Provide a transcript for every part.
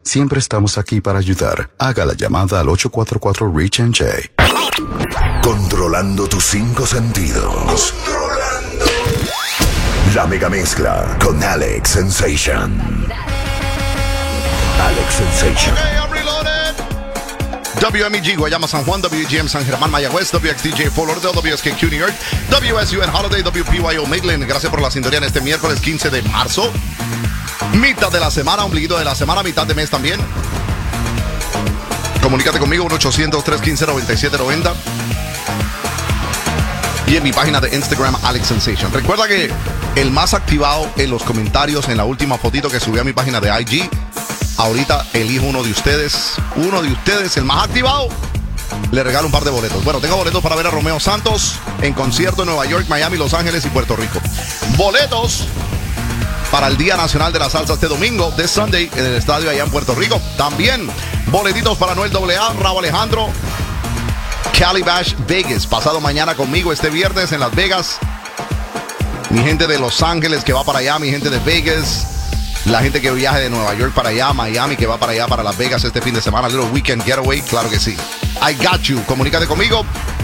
siempre estamos aquí para ayudar. Haga la llamada al 844-REACH-NJ. Controlando tus 5 sentidos. La mega mezcla con Alex Sensation. Alex Sensation. Okay, I'm reloaded. WMEG, Guayama, San Juan, WGM, San Germán, Mayagüez, WXDJ, Fort Lauderdale, WSKQ, New York, WSUN, Holiday, WPYO, Midland. Gracias por la sintonía en este miércoles 15 de marzo. Mitad de la semana, ombliguito de la semana, mitad de mes también. Comunícate conmigo, 1-800-315-9790. Y en mi página de Instagram, Alex Sensation. Recuerda que el más activado en los comentarios en la última fotito que subí a mi página de IG, ahorita elijo uno de ustedes, el más activado, le regalo un par de boletos. Bueno, tengo boletos para ver a Romeo Santos en concierto en Nueva York, Miami, Los Ángeles y Puerto Rico. Boletos para el Día Nacional de la Salsa este domingo, this Sunday, en el estadio allá en Puerto Rico. También boletitos para Noel AA, Raúl Alejandro, Cali Bash Vegas, pasado mañana conmigo este viernes en Las Vegas. Mi gente de Los Ángeles que va para allá, mi gente de Vegas, la gente que viaja de Nueva York para allá, Miami que va para allá, para Las Vegas este fin de semana, Little Weekend Getaway, claro que sí. I got you. Comunícate conmigo,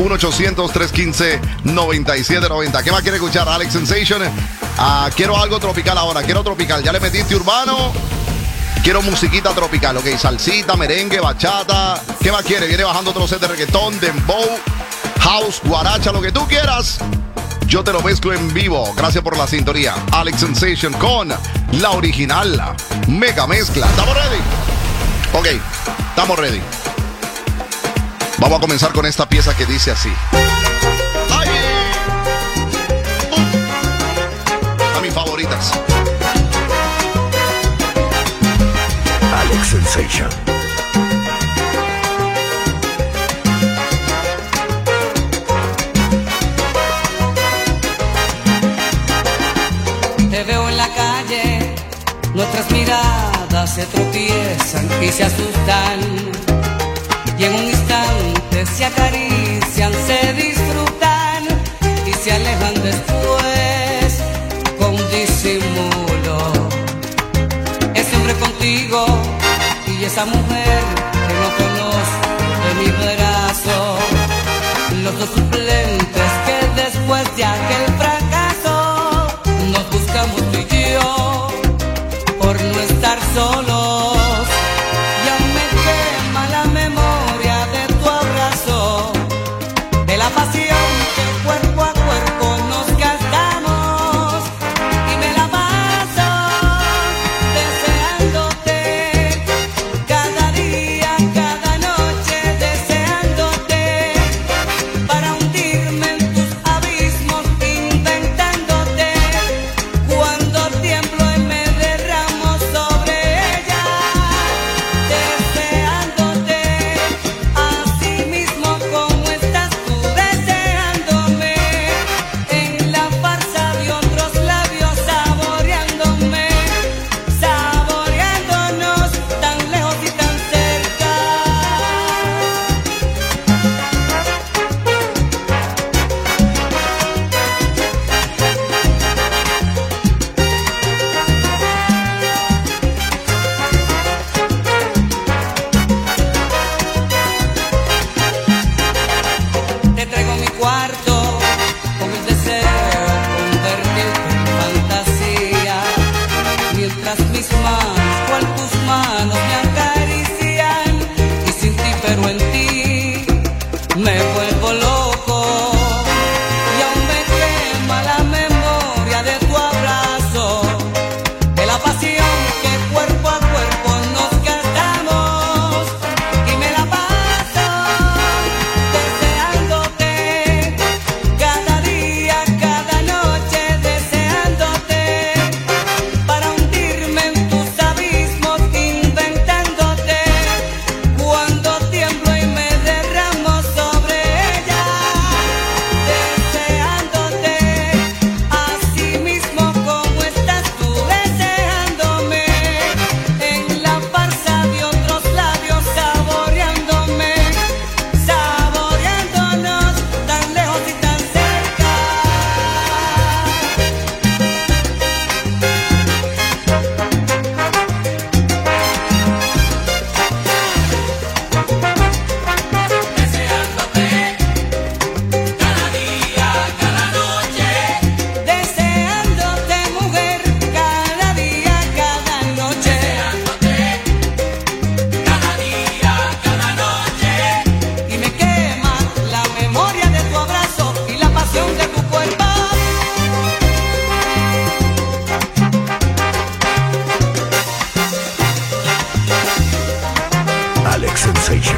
1-800-315-9790. ¿Qué más quiere escuchar? Alex Sensation. Quiero algo tropical ahora, quiero tropical. Ya le metiste urbano, quiero musiquita tropical, ok, salsita, merengue, bachata. ¿Qué más quiere? Viene bajando otro set de reggaetón, dembow, house, guaracha, lo que tú quieras. Yo te lo mezclo en vivo. Gracias por la sintonía. Alex Sensation con la original, la mega mezcla. ¿Estamos ready? Ok, estamos ready. Vamos a comenzar con esta pieza que dice así. ¡Ay! A mis favoritas. Alex Sensation. Te veo en la calle, nuestras miradas se tropiezan y se asustan. Y en un instante se acarician, se disfrutan y se alejan después con disimulo. Ese hombre contigo y esa mujer que no conozco de mi brazo, los dos suplentes que después de aquel fracaso nos buscamos tú y yo por no estar solos. Ya me quema la memoria de tu abrazo, de la pasión que cuerpo a cuerpo nos gastamos, y me la paso deseándote cada día, cada noche, deseándote para hundirme en tus abismos invertidos. Alex Sensation.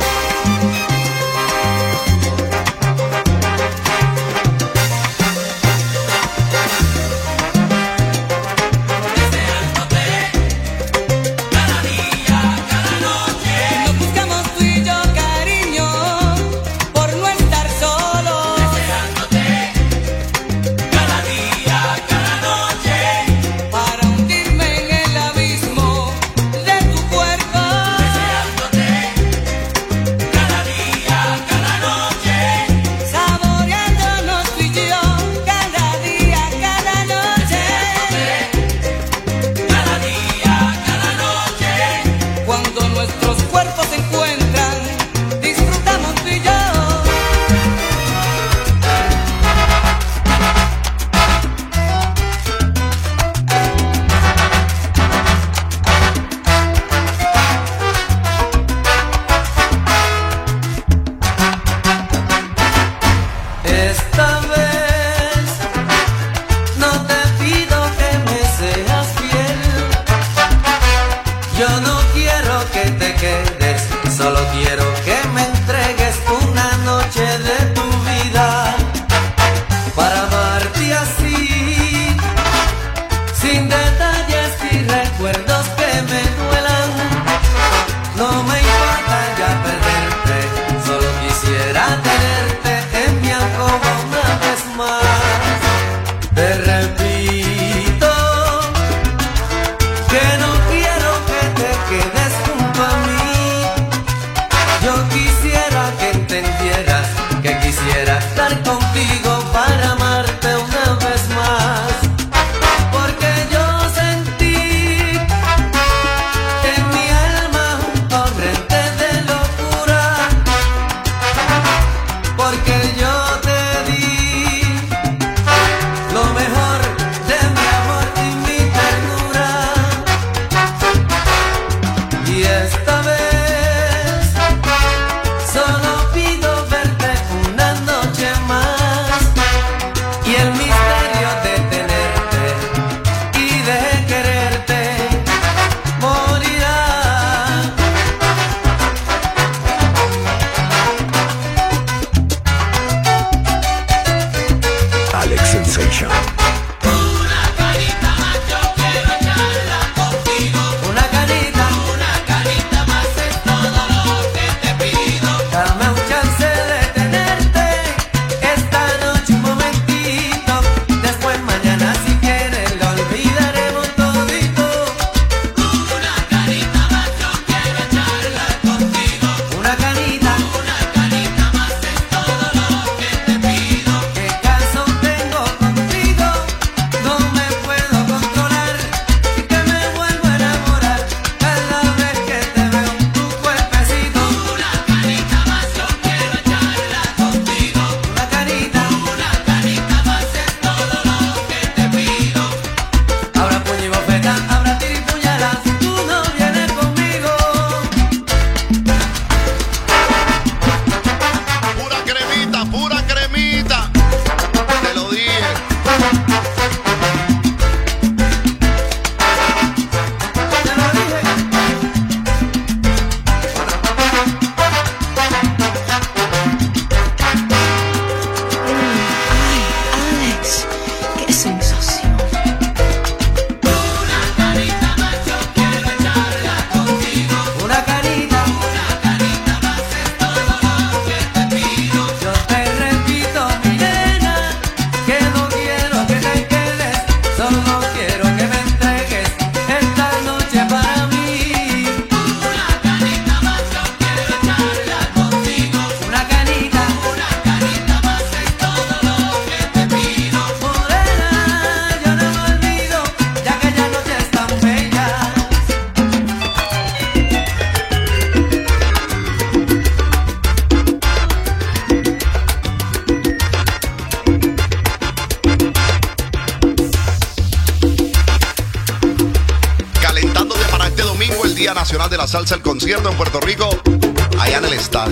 Día Nacional de la Salsa, el concierto en Puerto Rico, allá en el estadio.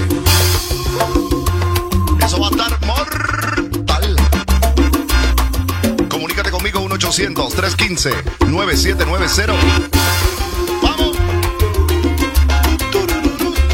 Eso va a estar mortal. Comunícate conmigo 1-800-315-9790. ¡Vamos!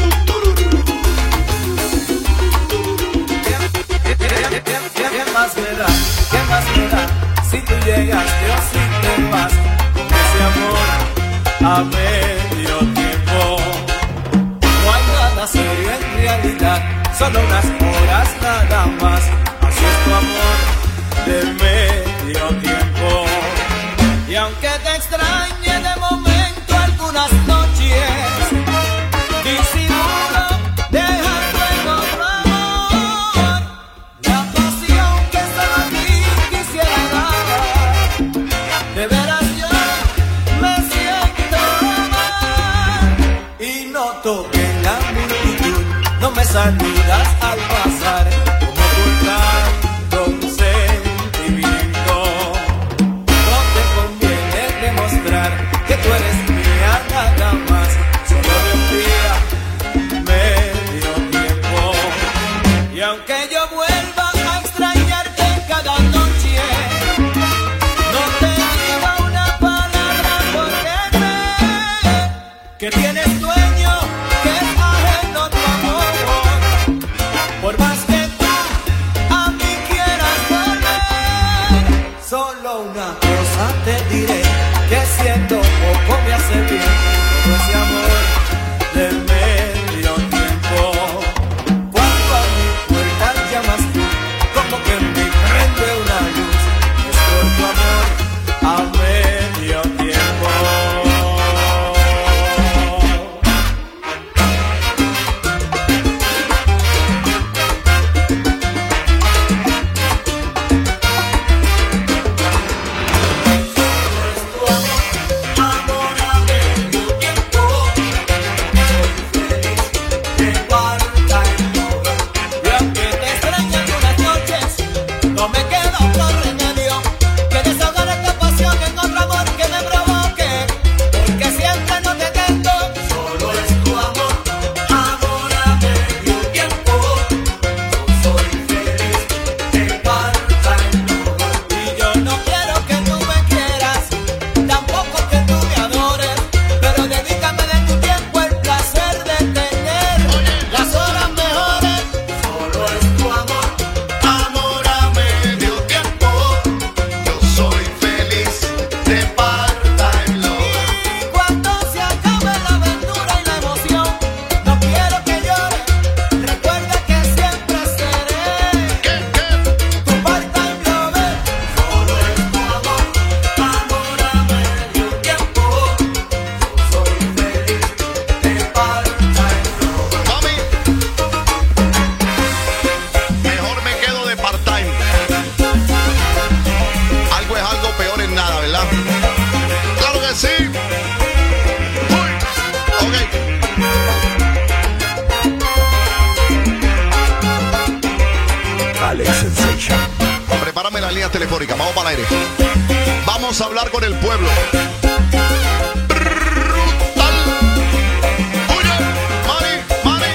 solo unas horas nada más. Así es tu amor de medio tiempo. Y aunque te extrañe de momento algunas noches, disimulo dejando en otro amor la pasión que solo a ti quisiera dar. De veras yo me siento mal y noto que en la multitud no me saludas al pasar, como ocultando un sentimiento. No te conviene demostrar que tú eres mía nada más, solo de un día, medio tiempo. Y aunque yo vuelva a extrañarte cada noche, no te digo una palabra porque sé que tienes dueño, que es ajeno tu amor. Por más que tú a mí quieras volver, solo una cosa te diré, que siendo poco me hace bien todo ese amor de medio tiempo. Cuando a mi puerta llamas tú, como que me prende una luz, es por tu amor a medio tiempo. Alex Sensation. Prepárame la línea telefónica, vamos para el aire. Vamos a hablar con el pueblo. Brutal. Oye, Mari.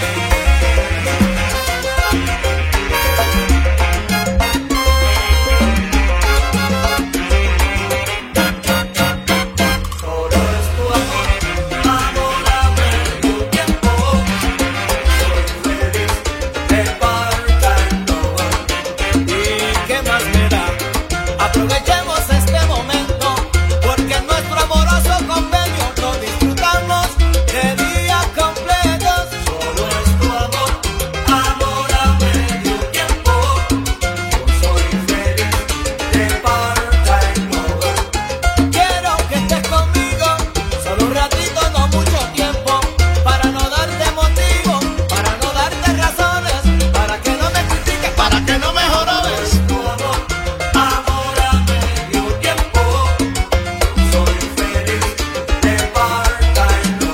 Solo es tu amor, amor, tu tiempo. Soy feliz de partando. ¿Y qué más me da? Aprovechemos este momento, porque en nuestro amoroso convenio lo disfrutamos de días completos. Solo es tu amor, amor a medio tiempo. Yo soy feliz de partando. Quiero que estés conmigo, solo un ratito, no mucho tiempo, para no darte motivo, para no darte razones, para que no me critiques, para que no me jorobes. Tu amor, amor a medio tiempo. Yo soy feliz de partando.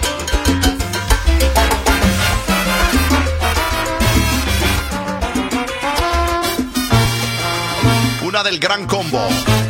Una del gran combo.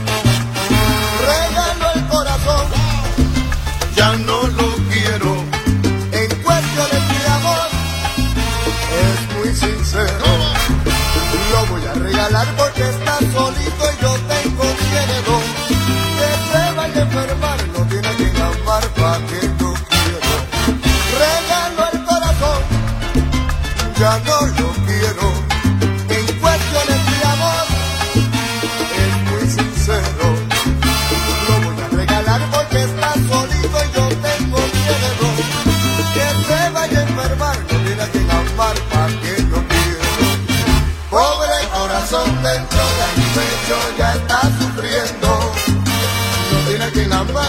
Regalo el corazón, ya no lo quiero. En cuestiones de amor, es muy sincero. Lo voy a regalar porque está solito y yo tengo miedo. Que se vaya a enfermar, no tiene a quien amar, pa' que yo quiero. Regalo el corazón, ya no lo quiero. En cuestiones de amor, es muy sincero. Lo voy a regalar porque está solito y yo tengo miedo. Que se vaya a enfermar, no tiene a quien amar, pa' que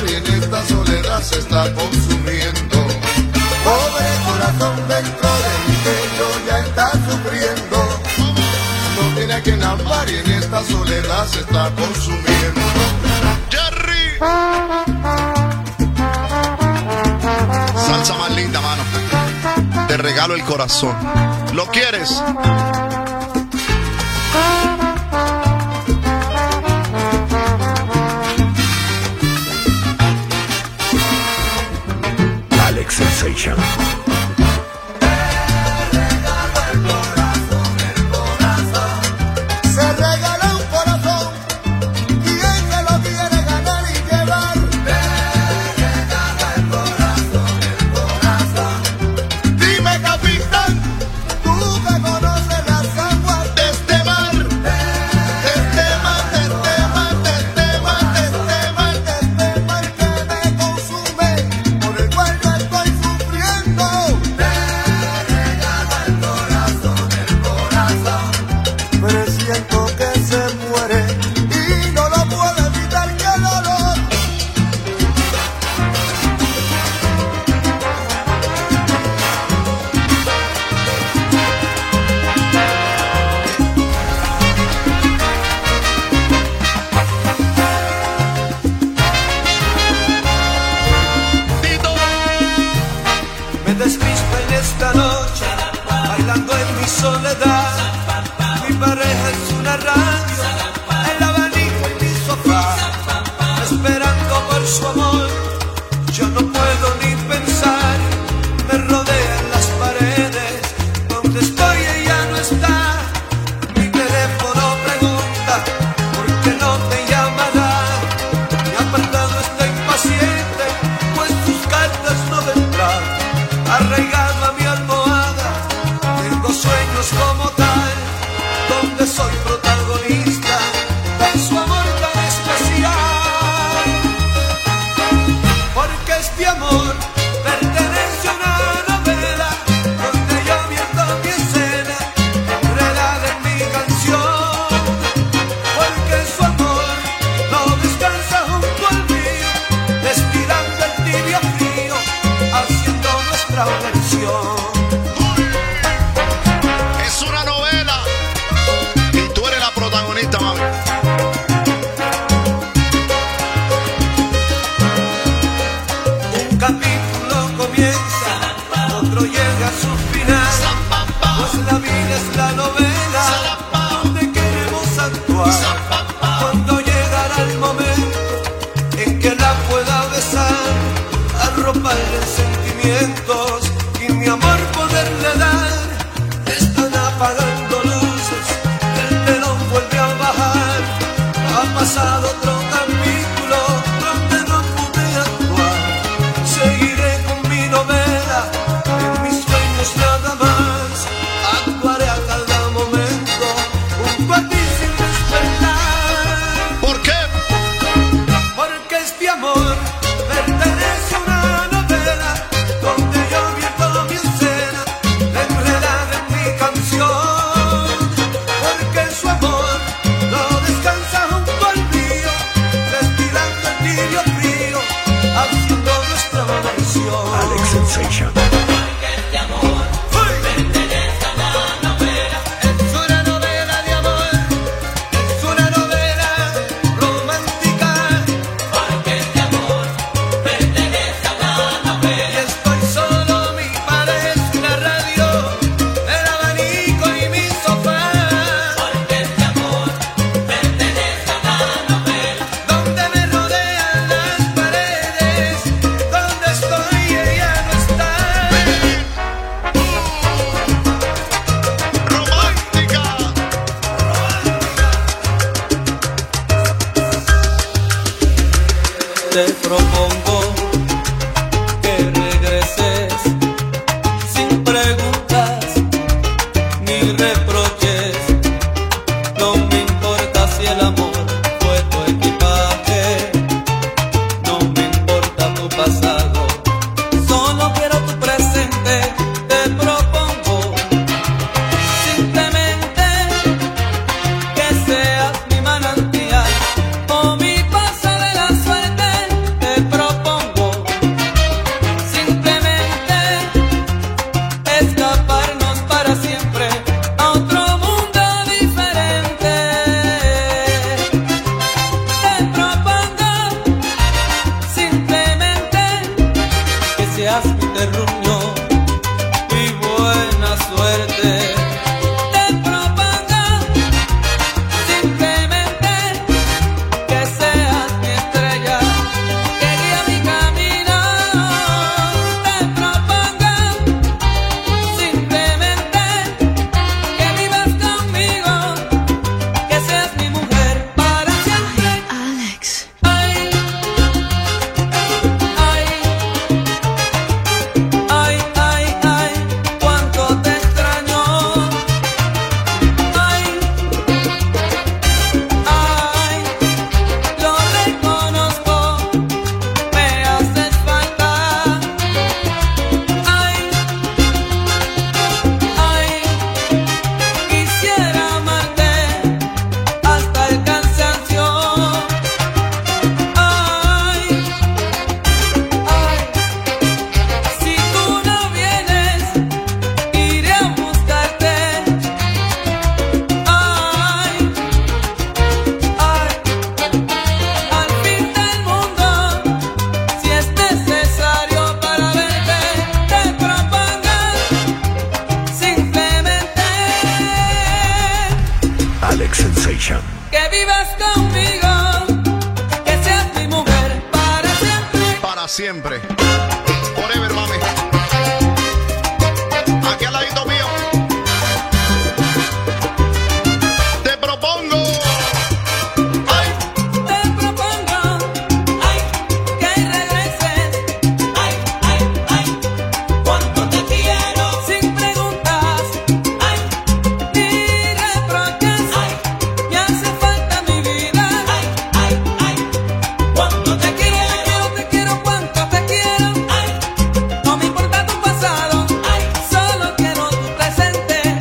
amar y en esta soledad se está consumiendo. Pobre corazón dentro de mí que yo ya está sufriendo. No tiene a quien amar y en esta soledad se está consumiendo. Jerry. Salsa más linda, mano. Te regalo el corazón. ¿Lo quieres? Alex Sensation. Se regala un corazón y él se lo quiere ganar y llevar. Te regala el corazón. Dime, capitán, tú que conoces las aguas de este mar. De este mar, de este mar, de este mar, de este mar, de este mar que me consume, por el cual yo estoy sufriendo. Te regala el corazón. Presiento que se muere y no lo puedo evitar que el olor. Me despisto en esta noche, bailando en mi soledad. Mi pareja es una radio, el abanico y mi sofá. Esperando por su amor, yo no puedo ni pensar. Me rodean las paredes, donde estoy ella no está. Mi teléfono pregunta, ¿por qué no te llamará? Mi apartado está impaciente, pues sus cartas no vendrán. Arraigado a mi almohada, tengo sueños como tal, donde soy protagonista de su amor tan especial. Porque este amor pertenece a una novela, donde yo viento mi escena, enredada en mi canción. Porque su amor no descansa junto al mío, destilando el tibio frío, haciendo nuestra versión. Es una novela y tú eres la protagonista, mami. Un capítulo comienza, otro llega a su final, pues la vida es la novela donde queremos actuar. Cuando llegará el momento en que la pueda besar, arroparle en sentimientos y mi amor poderle dar. Están apagando luces, el telón vuelve a bajar. Ha pasado otro capítulo donde no pude actuar. Seguiré con mi novela, en mis sueños nada más. Actuaré a cada momento junto a ti sin despertar. ¿Por qué? Porque este amor pertenece a una novela, donde yo viento mi escena, enredada en mi canción. Porque su amor no descansa junto al mío, terruño y buena suerte. Te propongo simplemente que seas mi estrella, que guía mi camino. Te propongo simplemente que vivas conmigo, que seas mi mujer para siempre. Alex. Ay, ay, ay, ay, cuánto te extraño. Ay, ay, lo reconozco, me haces falta. Ay, ay, quisiera amarte hasta el cansancio. Ay, si tú no vienes, iré a buscarte. Ay, al fin del mundo, si es necesario para verte, te propongo simplemente Alex Sensation. que vivas conmigo, que seas mi mujer para siempre. Para siempre. Forever, mami. Aquí al ladito mío. Te propongo. Ay, Te propongo, que regreses. Cuánto te quiero. Sin preguntas, ni reproches. Me hace falta mi vida. Cuánto te quiero, cuánto te quiero. No me importa tu pasado, solo quiero tu presente.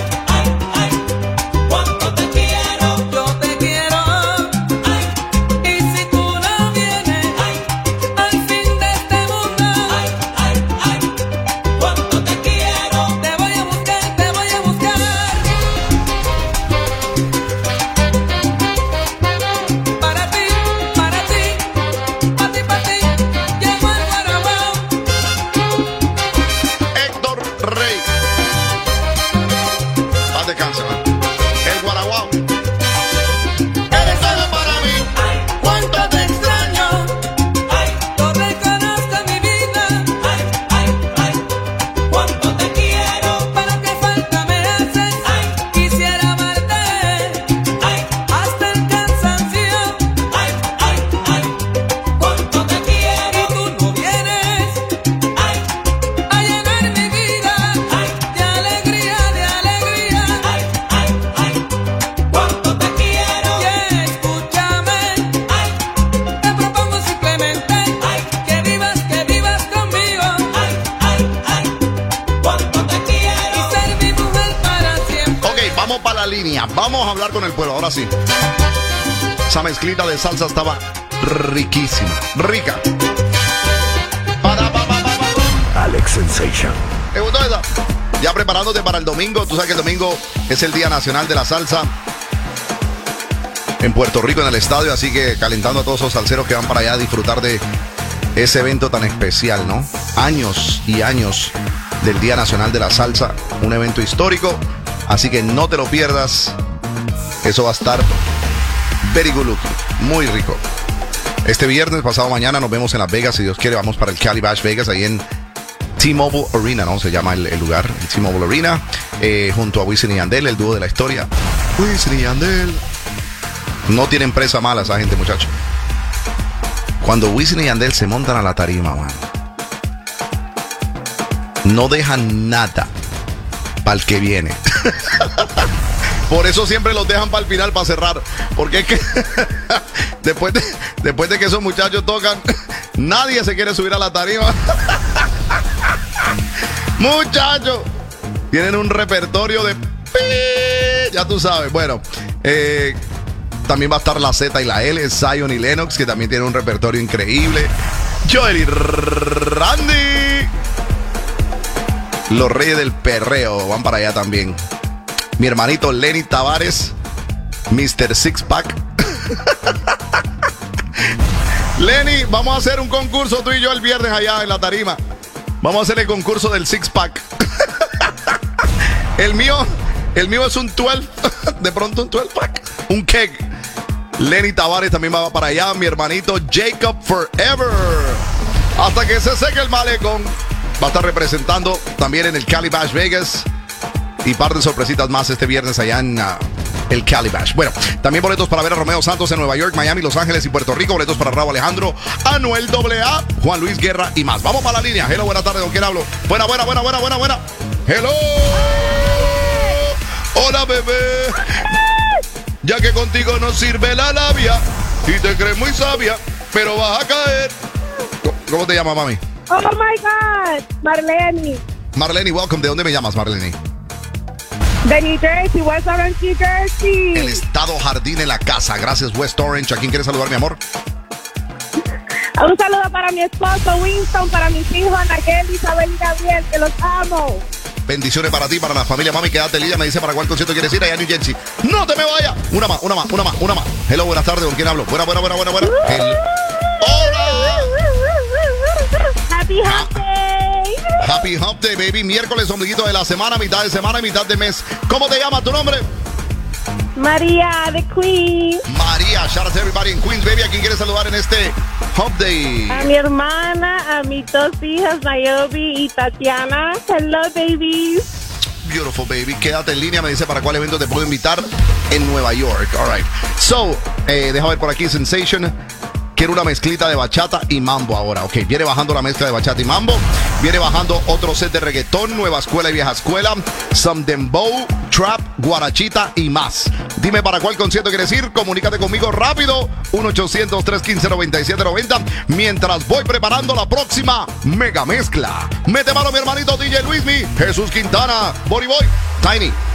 Cuánto te quiero, yo te quiero. Y si tú no vienes, al fin de este mundo, cuánto te quiero. Te voy a buscar, te voy a buscar. Para ti, para ti, para ti, para ti, llego al Guarabao. Héctor Rey. Paz descanse, man. El Guaraguao. Eres algo para mí. Cuánto te extraño, lo reconozco en mi vida. Cuánto te quiero, pero qué falta me haces. Quisiera amarte hasta el cansancio. Cuánto te quiero, y tú no vienes a llenar mi vida de alegría, de alegría. Cuánto te quiero, y escúchame. Te propongo simplemente que vivas conmigo. Cuánto te quiero, y ser mi mujer para siempre. Ok, vamos para la línea. Vamos a hablar con el pueblo. Ahora sí. Esa mezclita de salsa estaba riquísima. Rica. Alex Sensation. ¿Te gustó esa? Ya preparándote para el domingo. Tú sabes que el domingo es el Día Nacional de la Salsa en Puerto Rico, en el estadio. Así que calentando a todos esos salseros que van para allá a disfrutar de ese evento tan especial, ¿no? Años y años del Día Nacional de la Salsa. Un evento histórico. Así que no te lo pierdas. Eso va a estar very good looking. Muy rico. Este viernes, pasado mañana, nos vemos en Las Vegas. Si Dios quiere, vamos para el Cali Bash Vegas, ahí en T-Mobile Arena, ¿no? Se llama el lugar, el T-Mobile Arena, junto a Wisin y Yandel, el dúo de la historia. Wisin y Yandel. No tienen presa mala esa gente, muchachos. Cuando Wisin y Yandel se montan a la tarima, man, no dejan nada para el que viene. Por eso siempre los dejan para el final, para cerrar. Porque es que después de que esos muchachos tocan, nadie se quiere subir a la tarima. Muchachos, tienen un repertorio de... Ya tú sabes. Bueno, también va a estar la Z y la L, Zion y Lennox, que también tienen un repertorio increíble. Joel y Randy, los reyes del perreo, van para allá también. Mi hermanito Lenny Tavares, Mr. Six Pack. Lenny, vamos a hacer un concurso tú y yo el viernes allá en la tarima. Vamos a hacer el concurso del six pack. El mío es un 12. De pronto un 12 pack. Un keg. Lenny Tavares también va para allá. Mi hermanito Jacob Forever. Hasta que se seque el malecón. Va a estar representando también en el Cali Bash Vegas. Y par de sorpresitas más este viernes allá en el Cali Bash. Bueno, también boletos para ver a Romeo Santos en Nueva York, Miami, Los Ángeles y Puerto Rico. Boletos para Raúl Alejandro, Anuel AA, Juan Luis Guerra y más. Vamos para la línea. Hello, buena tarde. ¿Con quién hablo? Buena. Hello. Hola, bebé. Ya que contigo no sirve la labia y te crees muy sabia, pero vas a caer. ¿Cómo te llamas, mami? Oh my God, Marlene. Marlene, welcome. ¿De dónde me llamas, Marlene? De New Jersey, West Orange, New Jersey. El estado Jardín en la casa. Gracias, West Orange. ¿A quién quieres saludar, mi amor? Un saludo para mi esposo Winston, para mis hijos Anaquel, Isabel y Gabriel, que los amo. Bendiciones para ti, para la familia. Mami, quédate, Lidia me dice para cuál concierto quieres ir allá en New Jersey. ¡No te me vayas! Una más. Hello, buenas tardes. ¿Con quién hablo? Buena. Hola. Happy Hump Day. Happy Hump Day, baby. Miércoles, ombliguito de la semana, mitad de semana y mitad de mes. ¿Cómo te llamas? ¿Tu nombre? María de Queens. María, shout out to everybody in Queens, baby. ¿A quién quieres saludar en este Hump Day? A mi hermana, a mis dos hijas, Nayobi y Tatiana. Hello, babies. Beautiful, baby. Quédate en línea. Me dice para cuál evento te puedo invitar en Nueva York. All right. So, deja ver por aquí, Sensation. Quiero una mezclita de bachata y mambo ahora. Ok, viene bajando la mezcla de bachata y mambo. Viene bajando otro set de reggaetón, nueva escuela y vieja escuela. Some dembow, trap, guarachita y más. Dime para cuál concierto quieres ir. Comunícate conmigo rápido. 1-800-315-9790. Mientras voy preparando la próxima mega mezcla. Mete mano mi hermanito DJ Luismi, Jesús Quintana, Boriboy, Tiny.